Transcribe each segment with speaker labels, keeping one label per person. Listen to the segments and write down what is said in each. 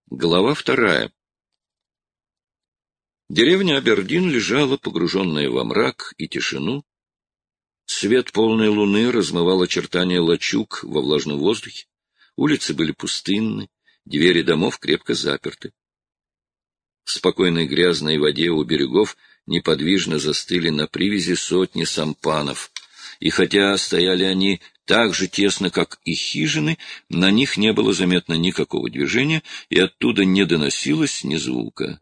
Speaker 1: Глава 2. Деревня Абердин лежала, погруженная во мрак и тишину. Свет полной луны размывал очертания лачуг во влажном воздухе. Улицы были пустынны, двери домов крепко заперты. В спокойной грязной воде у берегов неподвижно застыли на привязи сотни сампанов. И хотя стояли они так же тесно, как и хижины, на них не было заметно никакого движения, и оттуда не доносилось ни звука.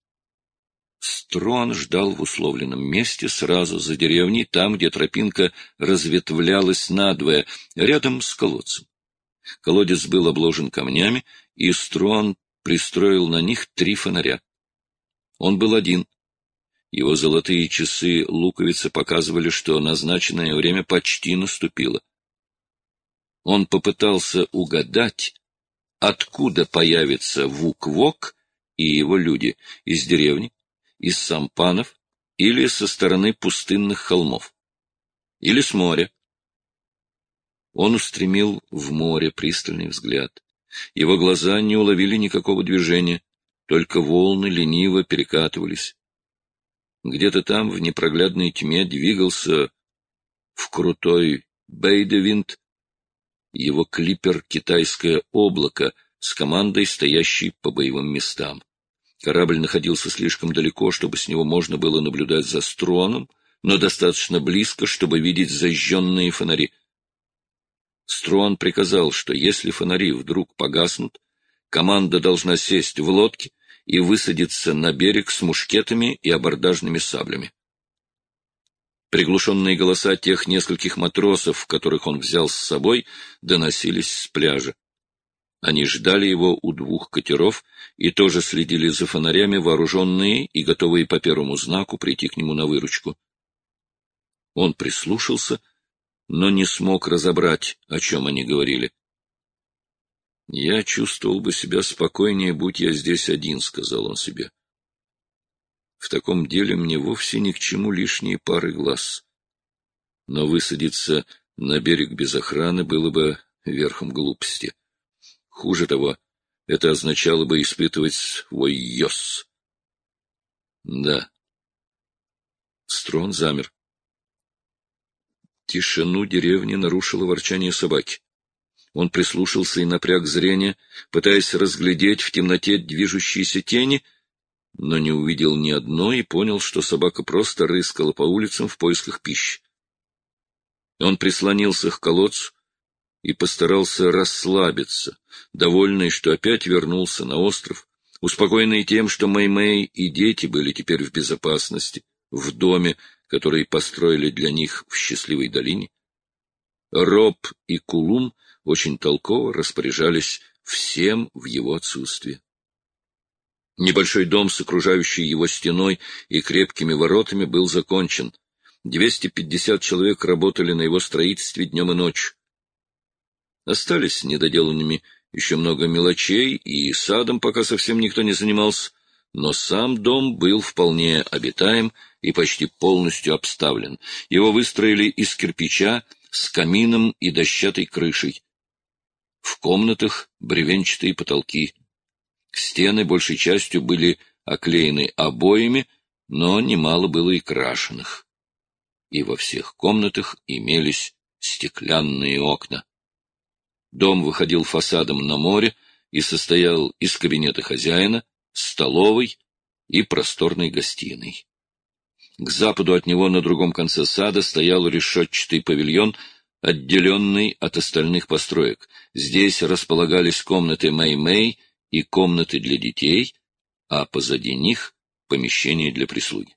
Speaker 1: Строн ждал в условленном месте сразу за деревней, там, где тропинка разветвлялась надвое, рядом с колодцем. Колодец был обложен камнями, и Строн пристроил на них 3 фонаря. Он был один. Его золотые часы луковицы показывали, что назначенное время почти наступило. Он попытался угадать, откуда появятся Вук-Вок и его люди, из деревни, из сампанов или со стороны пустынных холмов, или с моря. Он устремил в море пристальный взгляд. Его глаза не уловили никакого движения, только волны лениво перекатывались. Где-то там, в непроглядной тьме, двигался в крутой Бейдевинд его клипер «Китайское облако» с командой, стоящей по боевым местам. Корабль находился слишком далеко, чтобы с него можно было наблюдать за Строном, но достаточно близко, чтобы видеть зажженные фонари. Строн приказал, что если фонари вдруг погаснут, команда должна сесть в лодке и высадиться на берег с мушкетами и абордажными саблями. Приглушенные голоса тех нескольких матросов, которых он взял с собой, доносились с пляжа. Они ждали его у 2 катеров и тоже следили за фонарями, вооруженные и готовые по первому знаку прийти к нему на выручку. Он прислушался, но не смог разобрать, о чем они говорили. — Я чувствовал бы себя спокойнее, будь я здесь один, — сказал он себе. В таком деле мне вовсе ни к чему лишние пары глаз. Но высадиться на берег без охраны было бы верхом глупости. Хуже того, это означало бы испытывать свой йос. Да. Строн замер. Тишину деревни нарушило ворчание собаки. Он прислушался и напряг зрение, пытаясь разглядеть в темноте движущиеся тени, но не увидел ни одной и понял, что собака просто рыскала по улицам в поисках пищи. Он прислонился к колодцу и постарался расслабиться, довольный, что опять вернулся на остров, успокоенный тем, что Мэй-Мэй и дети были теперь в безопасности, в доме, который построили для них в счастливой долине. Роб и Кулум очень толково распоряжались всем в его отсутствие. Небольшой дом с окружающей его стеной и крепкими воротами был закончен. 250 человек работали на его строительстве днем и ночью. Остались недоделанными еще много мелочей, и садом пока совсем никто не занимался, но сам дом был вполне обитаем и почти полностью обставлен. Его выстроили из кирпича с камином и дощатой крышей. В комнатах бревенчатые потолки. Стены большей частью были оклеены обоями, но немало было и крашеных. И во всех комнатах имелись стеклянные окна. Дом выходил фасадом на море и состоял из кабинета хозяина, столовой и просторной гостиной. К западу от него на другом конце сада стоял решетчатый павильон, отделенный от остальных построек. Здесь располагались комнаты Мэй-Мэй и комнаты для детей, а позади них — помещения для прислуги.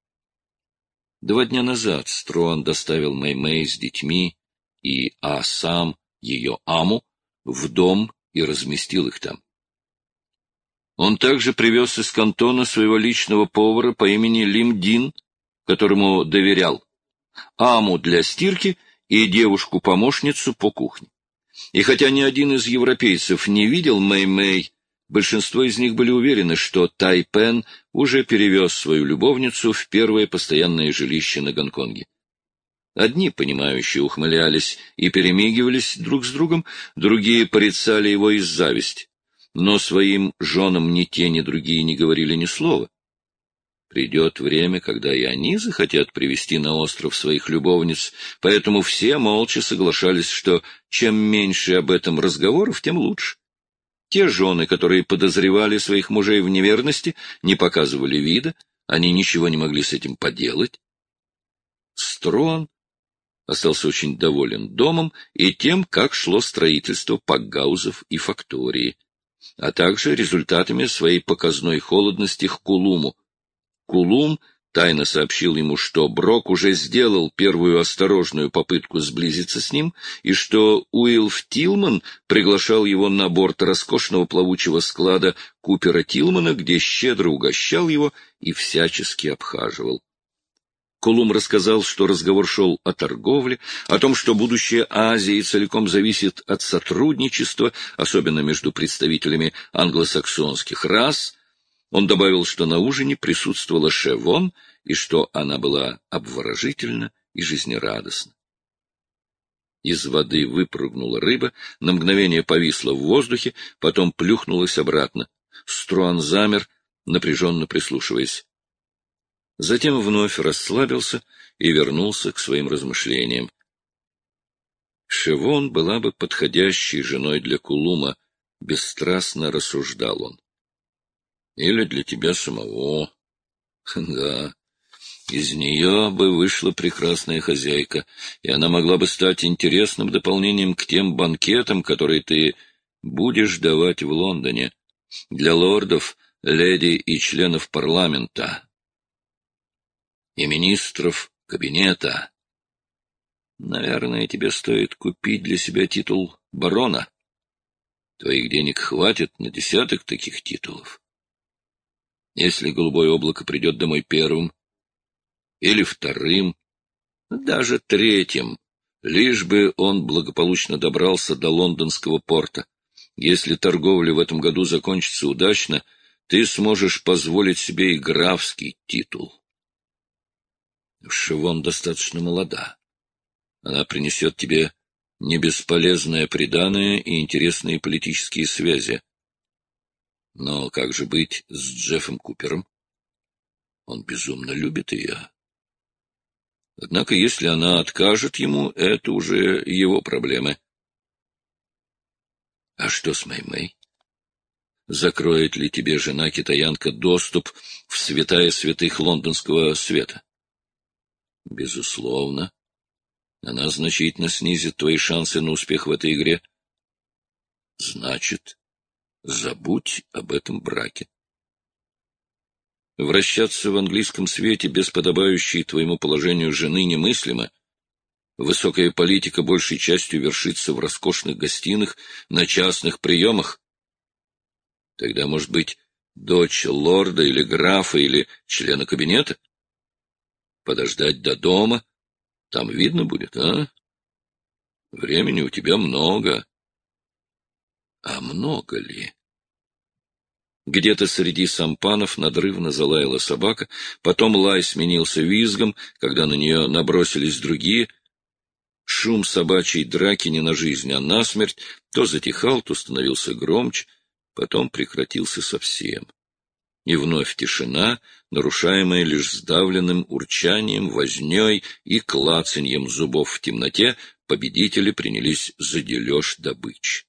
Speaker 1: 2 дня назад Строн доставил Мэй-Мэй с детьми и сам ее Аму в дом и разместил их там. Он также привез из Кантона своего личного повара по имени Лим Дин, которому доверял, Аму для стирки и девушку-помощницу по кухне. И хотя ни один из европейцев не видел Мэй-Мэй, большинство из них были уверены, что Тай Пен уже перевез свою любовницу в первое постоянное жилище на Гонконге. Одни, понимающие, ухмылялись и перемигивались друг с другом, другие порицали его из зависти. но своим женам ни те, ни другие не говорили ни слова. Придет время, когда и они захотят привести на остров своих любовниц, поэтому все молча соглашались, что чем меньше об этом разговоров, тем лучше. Те жены, которые подозревали своих мужей в неверности, не показывали вида, они ничего не могли с этим поделать. Струан остался очень доволен домом и тем, как шло строительство пакгаузов и фактории, а также результатами своей показной холодности к Кулуму. Кулум тайно сообщил ему, что Брок уже сделал первую осторожную попытку сблизиться с ним, и что Уилф Тилман приглашал его на борт роскошного плавучего склада Купера Тилмана, где щедро угощал его и всячески обхаживал. Кулум рассказал, что разговор шел о торговле, о том, что будущее Азии целиком зависит от сотрудничества, особенно между представителями англосаксонских рас. Он добавил, что на ужине присутствовала Шевон и что она была обворожительна и жизнерадостна. Из воды выпрыгнула рыба, на мгновение повисла в воздухе, потом плюхнулась обратно. Струан замер, напряженно прислушиваясь. Затем вновь расслабился и вернулся к своим размышлениям. Шевон была бы подходящей женой для Кулума, бесстрастно рассуждал он. Или для тебя самого. Да, из нее бы вышла прекрасная хозяйка, и она могла бы стать интересным дополнением к тем банкетам, которые ты будешь давать в Лондоне, для лордов, леди и членов парламента, и министров кабинета. Наверное, тебе стоит купить для себя титул барона. Твоих денег хватит на 10 таких титулов. Если голубое облако придет домой первым, или вторым, даже третьим, лишь бы он благополучно добрался до лондонского порта. Если торговля в этом году закончится удачно, ты сможешь позволить себе и графский титул. Шевон достаточно молода. Она принесет тебе небесполезное приданое и интересные политические связи. Но как же быть с Джеффом Купером? Он безумно любит ее. Однако, если она откажет ему, это уже его проблемы. А что с Мэй-Мэй? Закроет ли тебе жена-китаянка доступ в святая святых лондонского света? Безусловно. Она значительно снизит твои шансы на успех в этой игре. Значит, забудь об этом браке. Вращаться в английском свете без подобающей твоему положению жены немыслимо. Высокая политика большей частью вершится в роскошных гостиных, на частных приемах. Тогда, может быть, дочь лорда или графа или члена кабинета? Подождать до дома? Там видно будет, а? Времени у тебя много. А много ли? Где-то среди сампанов надрывно залаяла собака, потом лай сменился визгом, когда на нее набросились другие. Шум собачьей драки не на жизнь, а на смерть то затихал, то становился громче, потом прекратился совсем. И вновь тишина, нарушаемая лишь сдавленным урчанием, вознёй и клацаньем зубов в темноте, победители принялись за дележ добычи.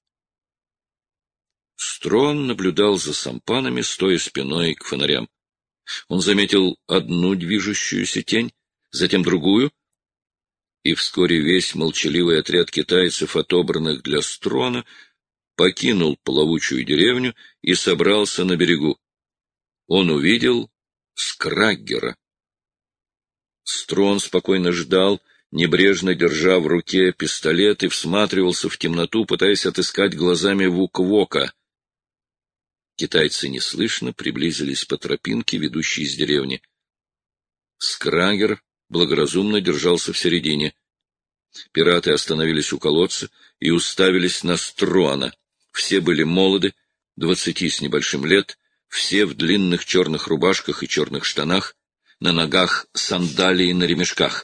Speaker 1: Струан наблюдал за сампанами, стоя спиной к фонарям. Он заметил одну движущуюся тень, затем другую, и вскоре весь молчаливый отряд китайцев, отобранных для Струана, покинул плавучую деревню и собрался на берегу. Он увидел Скраггера. Струан спокойно ждал, небрежно держа в руке пистолет, и всматривался в темноту, пытаясь отыскать глазами Вук-Вока. Китайцы неслышно приблизились по тропинке, ведущей из деревни. Скраггер благоразумно держался в середине. Пираты остановились у колодца и уставились на Струана. Все были молоды, 20 с небольшим лет, все в длинных черных рубашках и черных штанах, на ногах сандалии на ремешках.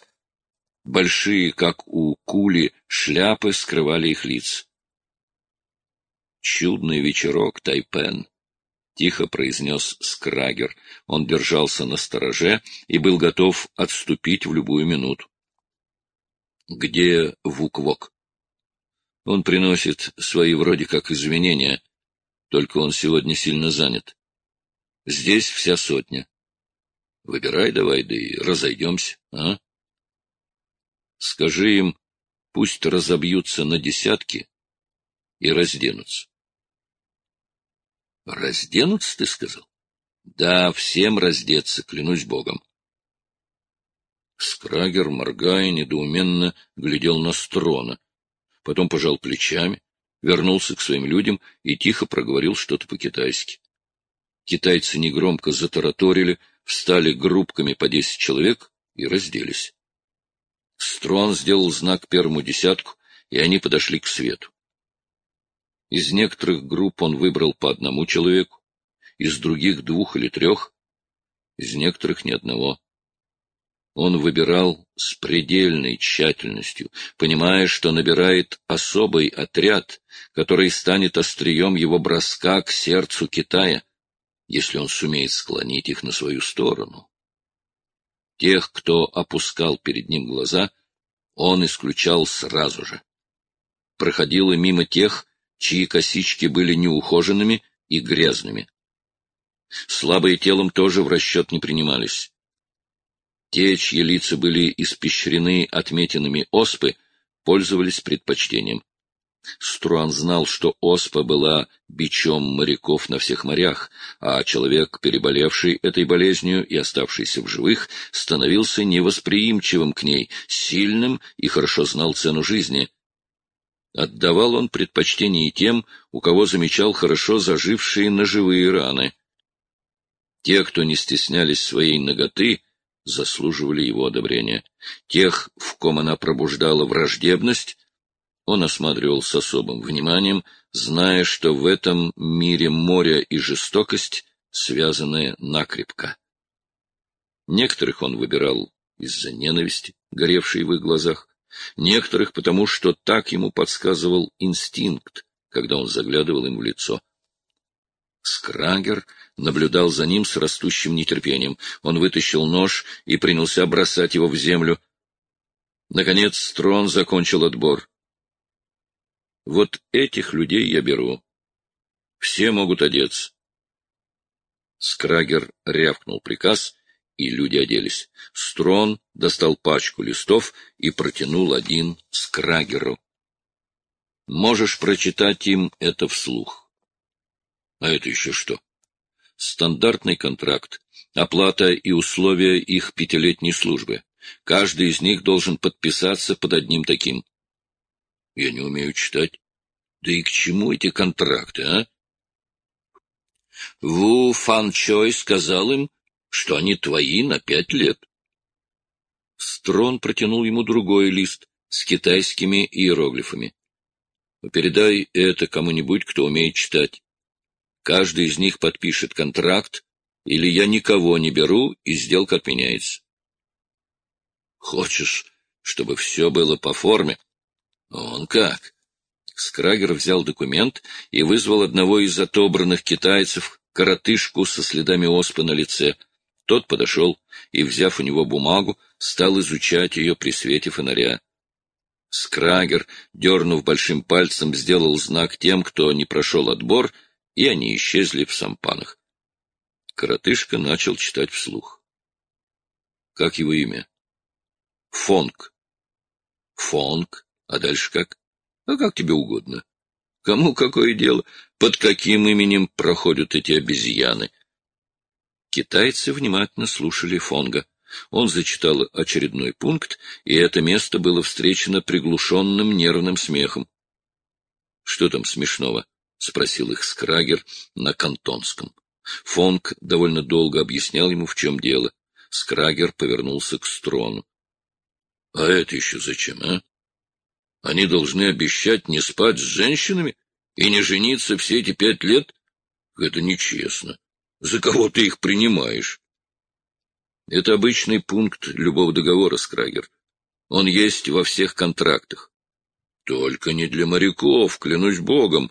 Speaker 1: Большие, как у кули, шляпы скрывали их лица. чудный вечерок, Тайпен, — тихо произнес Скрагер. Он держался на стороже и был готов отступить в любую минуту. — Где Вук-Вок? — Он приносит свои вроде как извинения, только он сегодня сильно занят. Здесь вся сотня. Выбирай давай, да и разойдемся, а? Скажи им, пусть разобьются на десятки и разденутся. Разденутся, ты сказал? Да, всем раздеться, клянусь Богом. Скрагер, моргая, недоуменно глядел на Строна, потом пожал плечами, вернулся к своим людям и тихо проговорил что-то по-китайски. Китайцы негромко затараторили, встали группками по 10 человек и разделись. Строн сделал знак первому десятку, и они подошли к свету. Из некоторых групп он выбрал по одному человеку, из других 2 или 3, из некоторых ни одного. Он выбирал с предельной тщательностью, понимая, что набирает особый отряд, который станет острием его броска к сердцу Китая, если он сумеет склонить их на свою сторону. Тех, кто опускал перед ним глаза, он исключал сразу же. Проходило мимо тех, чьи косички были неухоженными и грязными. Слабые телом тоже в расчет не принимались. Те, чьи лица были испещрены отметинами оспы, пользовались предпочтением. Струан знал, что оспа была бичом моряков на всех морях, а человек, переболевший этой болезнью и оставшийся в живых, становился невосприимчивым к ней, сильным и хорошо знал цену жизни. Отдавал он предпочтение тем, у кого замечал хорошо зажившие ножевые раны. Те, кто не стеснялись своей наготы, заслуживали его одобрения. Тех, в ком она пробуждала враждебность, он осматривал с особым вниманием, зная, что в этом мире море и жестокость связаны накрепко. Некоторых он выбирал из-за ненависти, горевшей в их глазах, некоторых потому, что так ему подсказывал инстинкт, когда он заглядывал им в лицо. Скрагер наблюдал за ним с растущим нетерпением. Он вытащил нож и принялся бросать его в землю. Наконец Строн закончил отбор. Вот этих людей я беру. Все могут одеться. Скрагер рявкнул приказ, и люди оделись. Строн достал пачку листов и протянул один Скрагеру. Можешь прочитать им это вслух. А это еще что? Стандартный контракт, оплата и условия их 5-летней службы. Каждый из них должен подписаться под одним таким. Я не умею читать. Да и к чему эти контракты, а? Ву Фан Чой сказал им, что они твои на 5 лет. Строн протянул ему другой лист с китайскими иероглифами. Передай это кому-нибудь, кто умеет читать. Каждый из них подпишет контракт, или я никого не беру, и сделка отменяется. Хочешь, чтобы все было по форме? Он как? Скрагер взял документ и вызвал одного из отобранных китайцев, коротышку со следами оспы на лице. Тот подошел и, взяв у него бумагу, стал изучать ее при свете фонаря. Скрагер, дернув большим пальцем, сделал знак тем, кто не прошел отбор, и они исчезли в сампанах. Коротышка начал читать вслух. Как его имя? Фонг. Фонг. А дальше как? А как тебе угодно. Кому какое дело, под каким именем проходят эти обезьяны? Китайцы внимательно слушали Фонга. Он зачитал очередной пункт, и это место было встречено приглушенным нервным смехом. — Что там смешного? — спросил их Скрагер на кантонском. Фонг довольно долго объяснял ему, в чем дело. Скрагер повернулся к Строну. — А это еще зачем, а? Они должны обещать не спать с женщинами и не жениться все эти 5 лет? Это нечестно. За кого ты их принимаешь? Это обычный пункт любого договора, Скрагер. Он есть во всех контрактах. Только не для моряков, клянусь Богом.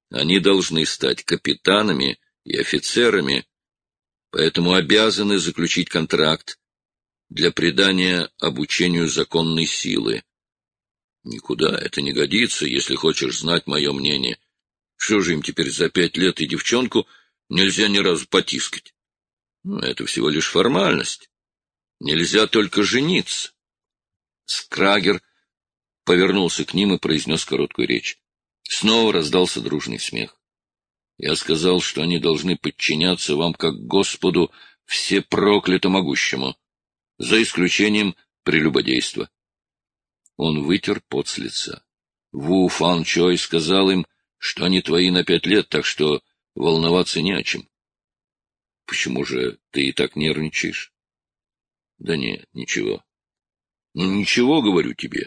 Speaker 1: Они должны стать капитанами и офицерами, поэтому обязаны заключить контракт для придания обучению законной силы. Никуда это не годится, если хочешь знать мое мнение. Что же им теперь за 5 лет и девчонку нельзя ни разу потискать? Это всего лишь формальность. Нельзя только жениться. Скрагер повернулся к ним и произнес короткую речь. Снова раздался дружный смех. Я сказал, что они должны подчиняться вам как Господу всепроклято-могущему, за исключением прелюбодейства. Он вытер пот с лица. Ву Фан Чой сказал им, что они твои на 5 лет, так что волноваться не о чем. Почему же ты и так нервничаешь? Да нет, ничего. Ну, ничего, говорю тебе.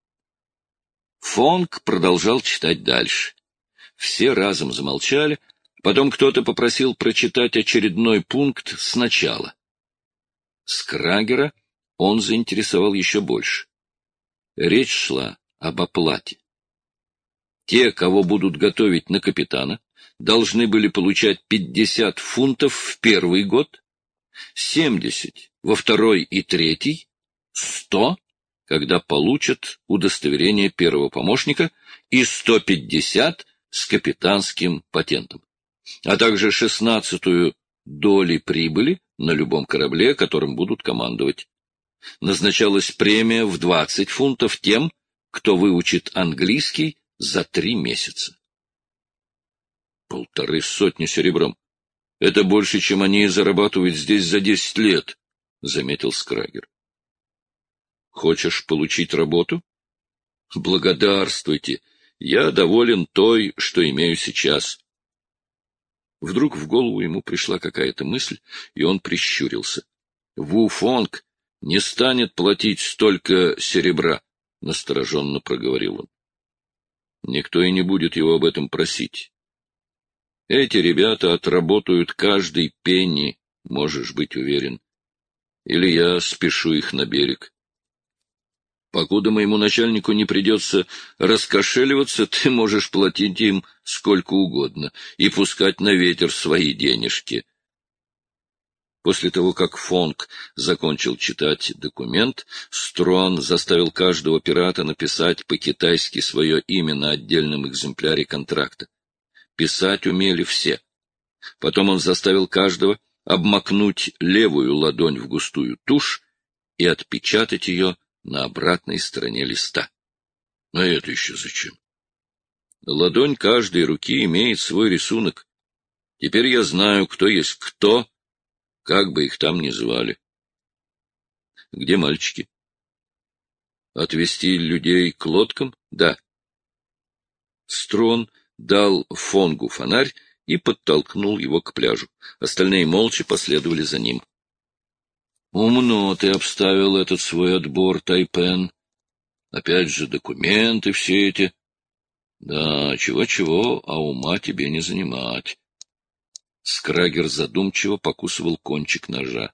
Speaker 1: Фонг продолжал читать дальше. Все разом замолчали, потом кто-то попросил прочитать очередной пункт сначала. Скрагера он заинтересовал еще больше. Речь шла об оплате. Те, кого будут готовить на капитана, должны были получать 50 фунтов в первый год, 70 во второй и третий, 100, когда получат удостоверение первого помощника, и 150 с капитанским патентом, а также 16-ю доли прибыли на любом корабле, которым будут командовать. Назначалась премия в 20 фунтов тем, кто выучит английский за 3 месяца. 150 серебром. Это больше, чем они зарабатывают здесь за 10 лет, — заметил Скрагер. Хочешь получить работу? Благодарствуйте. Я доволен той, что имею сейчас. Вдруг в голову ему пришла какая-то мысль, и он прищурился. Ву Фонг не станет платить столько серебра, — настороженно проговорил он. Никто и не будет его об этом просить. Эти ребята отработают каждый пенни, можешь быть уверен. Или я спешу их на берег. Покуда моему начальнику не придется раскошеливаться, ты можешь платить им сколько угодно и пускать на ветер свои денежки. После того, как Фонг закончил читать документ, Строн заставил каждого пирата написать по-китайски свое имя на отдельном экземпляре контракта. Писать умели все. Потом он заставил каждого обмакнуть левую ладонь в густую тушь и отпечатать ее на обратной стороне листа. А это еще зачем? Ладонь каждой руки имеет свой рисунок. Теперь я знаю, кто есть кто, как бы их там ни звали. Где мальчики? Отвезти людей к лодкам? Да. Строн дал Фонгу фонарь и подтолкнул его к пляжу. Остальные молча последовали за ним. Умно ты обставил этот свой отбор, Тайпен. Опять же, документы все эти. Да, чего-чего, а ума тебе не занимать. Скрагер задумчиво покусывал кончик ножа.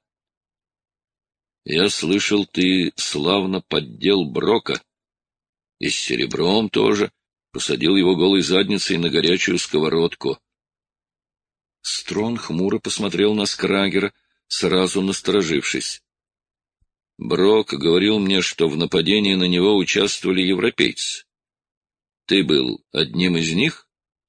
Speaker 1: Я слышал, ты славно поддел Брока. И с серебром тоже. Посадил его голой задницей на горячую сковородку. Строн хмуро посмотрел на Скрагера, сразу насторожившись. Брок говорил мне, что в нападении на него участвовали европейцы. Ты был одним из них?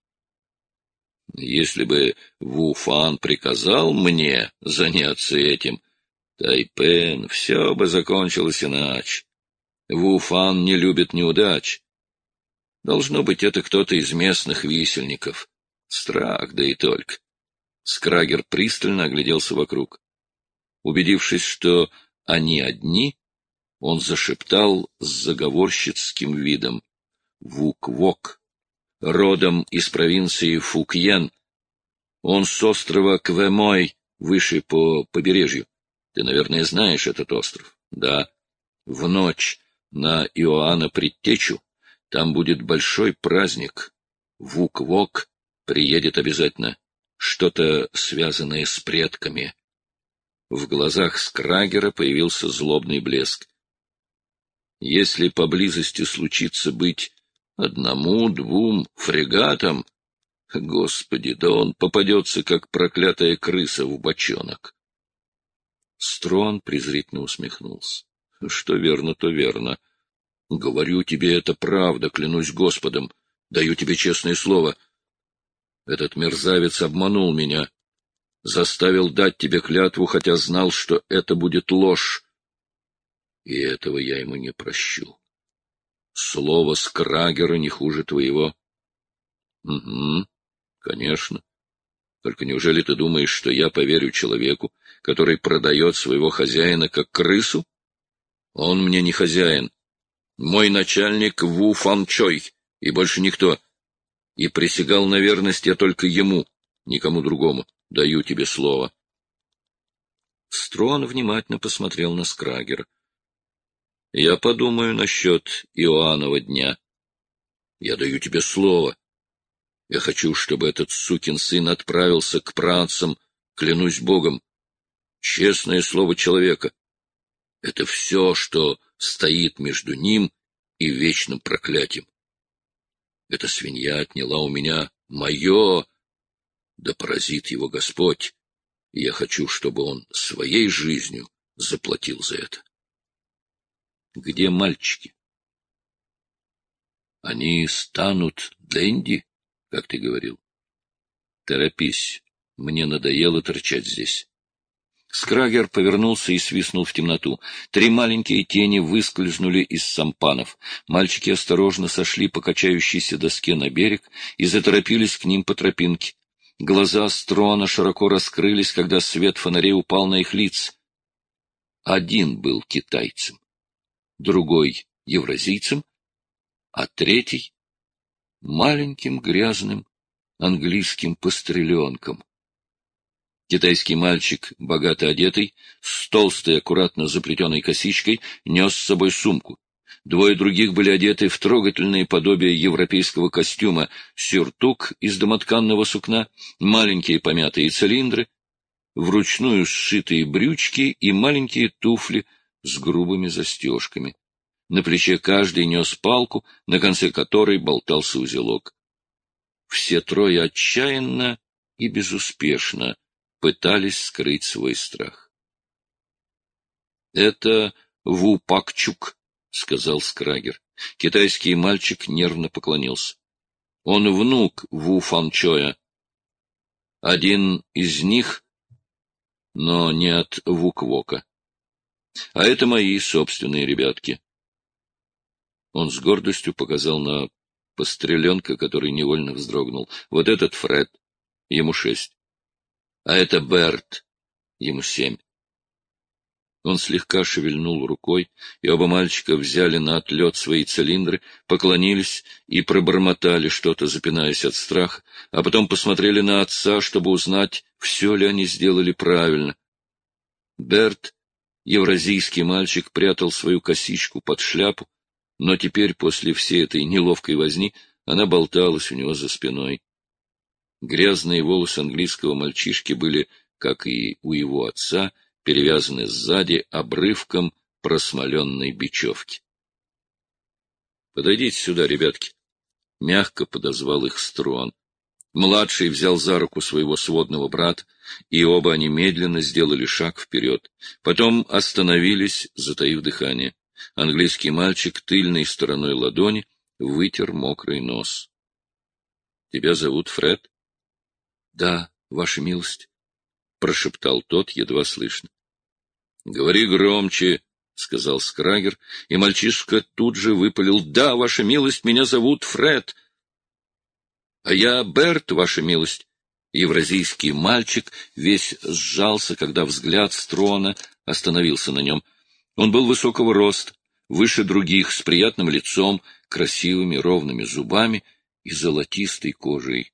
Speaker 1: Если бы Ву Фан приказал мне заняться этим, Тайпен, все бы закончилось иначе. Ву Фан не любит неудач. Должно быть, это кто-то из местных висельников. Страх, да и только. Скрагер пристально огляделся вокруг. Убедившись, что они одни, он зашептал с заговорщицким видом. Вук-Вок, родом из провинции Фукьен. Он с острова Квемой, выше по побережью. Ты, наверное, знаешь этот остров. Да. В ночь на Иоанна Предтечу там будет большой праздник. Вук-Вок приедет обязательно. Что-то связанное с предками. В глазах Скрагера появился злобный блеск. Если поблизости случится быть 1-2 фрегатам, Господи, да он попадется, как проклятая крыса в бочонок. Строн презрительно усмехнулся. Что верно, то верно. Говорю тебе, это правда, клянусь Господом. Даю тебе честное слово. Этот мерзавец обманул меня. Заставил дать тебе клятву, хотя знал, что это будет ложь. И этого я ему не прощу. Слово Скрагера не хуже твоего. Угу, конечно. Только неужели ты думаешь, что я поверю человеку, который продает своего хозяина как крысу? Он мне не хозяин. Мой начальник Ву Фан Чой, и больше никто. И присягал на верность я только ему, никому другому. Даю тебе слово. Строн внимательно посмотрел на Скрагера. Я подумаю насчет Иоаннова дня. Я даю тебе слово. Я хочу, чтобы этот сукин сын отправился к працам, клянусь Богом. Честное слово человека. Это все, что стоит между ним и вечным проклятием. Эта свинья отняла у меня мое, да поразит его Господь, и я хочу, чтобы он своей жизнью заплатил за это. Где мальчики? Они станут Дэнди, как ты говорил. Торопись, мне надоело торчать здесь. Скрагер повернулся и свистнул в темноту. 3 маленькие тени выскользнули из сампанов. Мальчики осторожно сошли по качающейся доске на берег и заторопились к ним по тропинке. Глаза Строна широко раскрылись, когда свет фонарей упал на их лица. Один был китайцем, другой — евразийцем, а третий — маленьким грязным английским постреленком. Китайский мальчик, богато одетый, с толстой, аккуратно заплетенной косичкой, нес с собой сумку. 2 других были одеты в трогательное подобие европейского костюма, сюртук из домотканного сукна, маленькие помятые цилиндры, вручную сшитые брючки и маленькие туфли с грубыми застежками. На плече каждый нес палку, на конце которой болтался узелок. Все 3 отчаянно и безуспешно пытались скрыть свой страх. — Это Ву Пакчук, — сказал Скрагер. Китайский мальчик нервно поклонился. — Он внук Ву Фанчоя. Один из них, но не от Вуквока. А это мои собственные ребятки. Он с гордостью показал на постреленка, который невольно вздрогнул. Вот этот Фред, ему 6. А это Берт, ему 7. Он слегка шевельнул рукой, и оба мальчика взяли на отлет свои цилиндры, поклонились и пробормотали что-то, запинаясь от страха, а потом посмотрели на отца, чтобы узнать, все ли они сделали правильно. Берт, евразийский мальчик, прятал свою косичку под шляпу, но теперь, после всей этой неловкой возни, она болталась у него за спиной. Грязные волосы английского мальчишки были, как и у его отца, перевязаны сзади обрывком просмоленной бечевки. — Подойдите сюда, ребятки! — мягко подозвал их Строн. Младший взял за руку своего сводного брата, и оба они медленно сделали шаг вперед. Потом остановились, затаив дыхание. Английский мальчик тыльной стороной ладони вытер мокрый нос. — Тебя зовут Фред? — Да, ваша милость, — прошептал тот, едва слышно. — Говори громче, — сказал Скрагер, и мальчишка тут же выпалил: — Да, ваша милость, меня зовут Фред. — А я Берт, ваша милость. Евразийский мальчик весь сжался, когда взгляд Строна остановился на нем. Он был высокого роста, выше других, с приятным лицом, красивыми ровными зубами и золотистой кожей.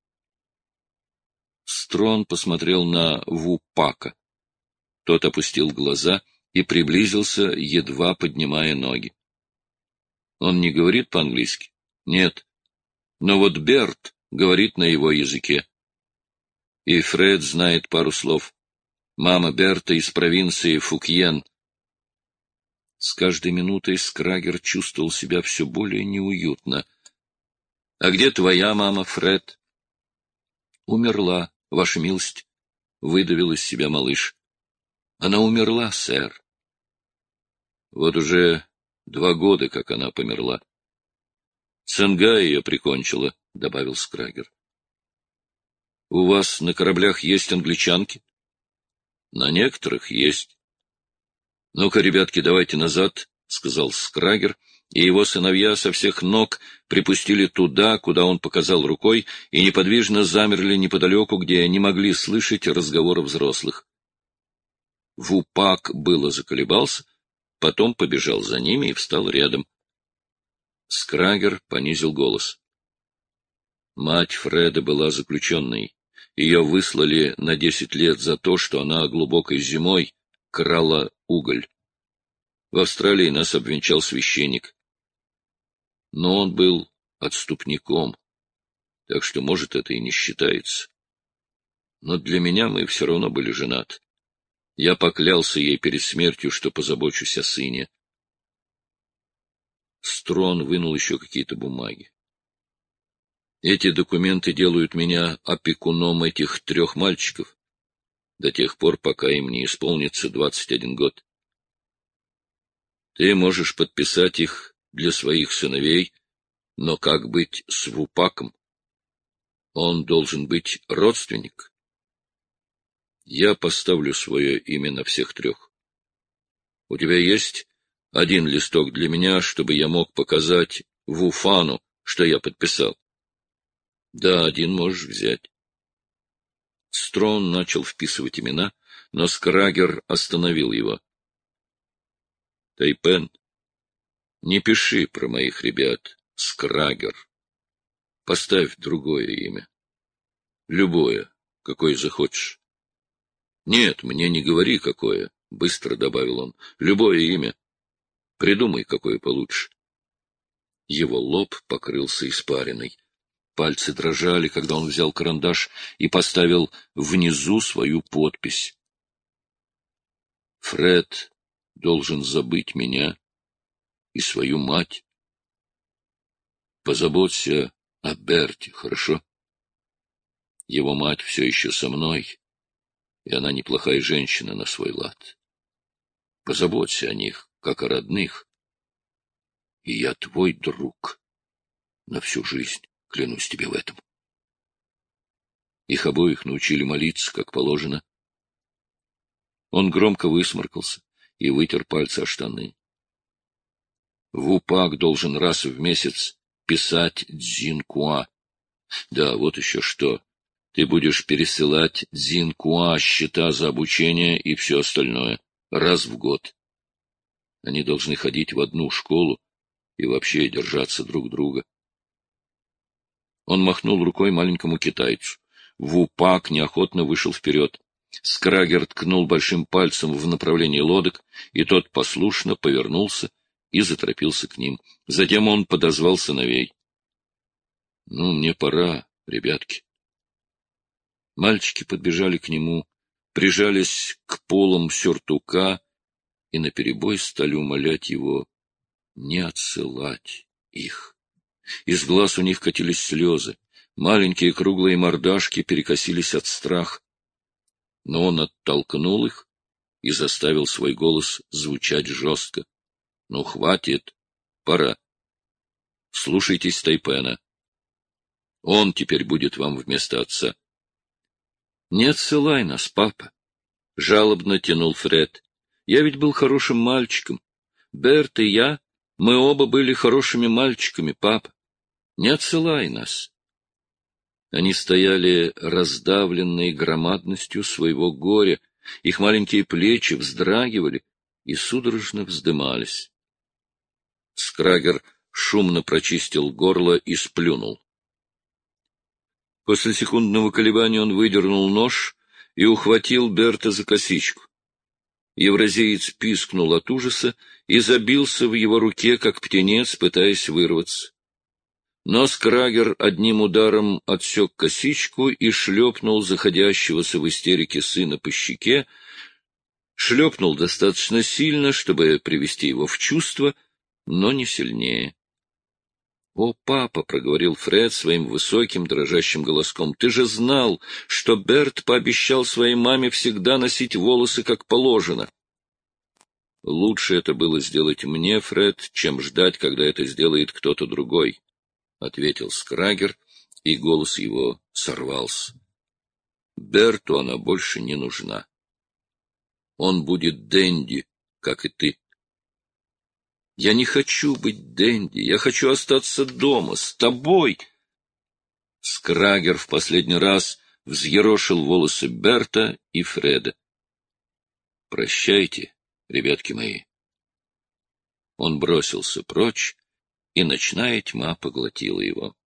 Speaker 1: Строн посмотрел на Вупака. Тот опустил глаза и приблизился, едва поднимая ноги. Он не говорит по-английски? Нет. Но вот Берт говорит на его языке. И Фред знает пару слов. Мама Берта из провинции Фукьен. С каждой минутой Скрагер чувствовал себя все более неуютно. — А где твоя мама, Фред? умерла, ваша милость, — выдавил из себя малыш. — Она умерла, сэр. — Вот уже 2 года, как она померла. — Цинга ее прикончила, — добавил Скрагер. — У вас на кораблях есть англичанки? — На некоторых есть. — Ну-ка, ребятки, давайте назад, — сказал Скрагер, и его сыновья со всех ног припустили туда, куда он показал рукой, и неподвижно замерли неподалеку, где не могли слышать разговоров взрослых. Вупак было заколебался, потом побежал за ними и встал рядом. Скрагер понизил голос. Мать Фреда была заключенной. Ее выслали на 10 лет за то, что она глубокой зимой крала уголь. В Австралии нас обвенчал священник. Но он был отступником, так что, может, это и не считается. Но для меня мы все равно были женаты. Я поклялся ей перед смертью, что позабочусь о сыне. Строн вынул еще какие-то бумаги. Эти документы делают меня опекуном этих 3 мальчиков до тех пор, пока им не исполнится 21 год. Ты можешь подписать их для своих сыновей, но как быть с Вупаком? Он должен быть родственник. Я поставлю свое имя на всех 3. У тебя есть 1 листок для меня, чтобы я мог показать Вуфану, что я подписал? Да, 1 можешь взять. Строн начал вписывать имена, но Скрагер остановил его. Тайпен, не пиши про моих ребят, Скрагер. Поставь другое имя. Любое, какое захочешь. Нет, мне не говори, какое, — быстро добавил он. Любое имя. Придумай, какое получше. Его лоб покрылся испариной. Пальцы дрожали, когда он взял карандаш и поставил внизу свою подпись. Фред должен забыть меня и свою мать. Позаботься о Берте, хорошо? Его мать все еще со мной, и она неплохая женщина на свой лад. Позаботься о них, как о родных. И я твой друг на всю жизнь, клянусь тебе в этом. Их обоих научили молиться, как положено. Он громко высморкался и вытер пальцы о штаны. Вупак должен раз в месяц писать Цзинкуа. Да, вот еще что. Ты будешь пересылать Цзинкуа счета за обучение и все остальное. Раз в год. Они должны ходить в одну школу и вообще держаться друг друга. Он махнул рукой маленькому китайцу. Вупак неохотно вышел вперед. Скрагер ткнул большим пальцем в направлении лодок, и тот послушно повернулся и заторопился к ним. Затем он подозвал сыновей. — Ну, мне пора, ребятки. Мальчики подбежали к нему, прижались к полам сюртука и наперебой стали умолять его не отсылать их. Из глаз у них катились слезы, маленькие круглые мордашки перекосились от страха. Но он оттолкнул их и заставил свой голос звучать жестко. — Ну, хватит, пора. Слушайтесь Тайпена. Он теперь будет вам вместо отца. — Не отсылай нас, папа, — жалобно тянул Фред. — Я ведь был хорошим мальчиком. Берт и я, мы оба были хорошими мальчиками, папа. Не отсылай нас. Они стояли раздавленные громадностью своего горя, их маленькие плечи вздрагивали и судорожно вздымались. Скрагер шумно прочистил горло и сплюнул. После секундного колебания он выдернул нож и ухватил Берта за косичку. Евразиец пискнул от ужаса и забился в его руке, как птенец, пытаясь вырваться. Но Скрагер одним ударом отсек косичку и шлепнул заходящегося в истерике сына по щеке, шлепнул достаточно сильно, чтобы привести его в чувство, но не сильнее. «О, папа!» — проговорил Фред своим высоким, дрожащим голоском. «Ты же знал, что Берт пообещал своей маме всегда носить волосы как положено». «Лучше это было сделать мне, Фред, чем ждать, когда это сделает кто-то другой», — ответил Скрагер, и голос его сорвался. «Берту она больше не нужна. Он будет денди, как и ты». «Я не хочу быть денди, я хочу остаться дома, с тобой». Скрагер в последний раз взъерошил волосы Берта и Фреда. «Прощайте, ребятки мои». Он бросился прочь, и ночная тьма поглотила его.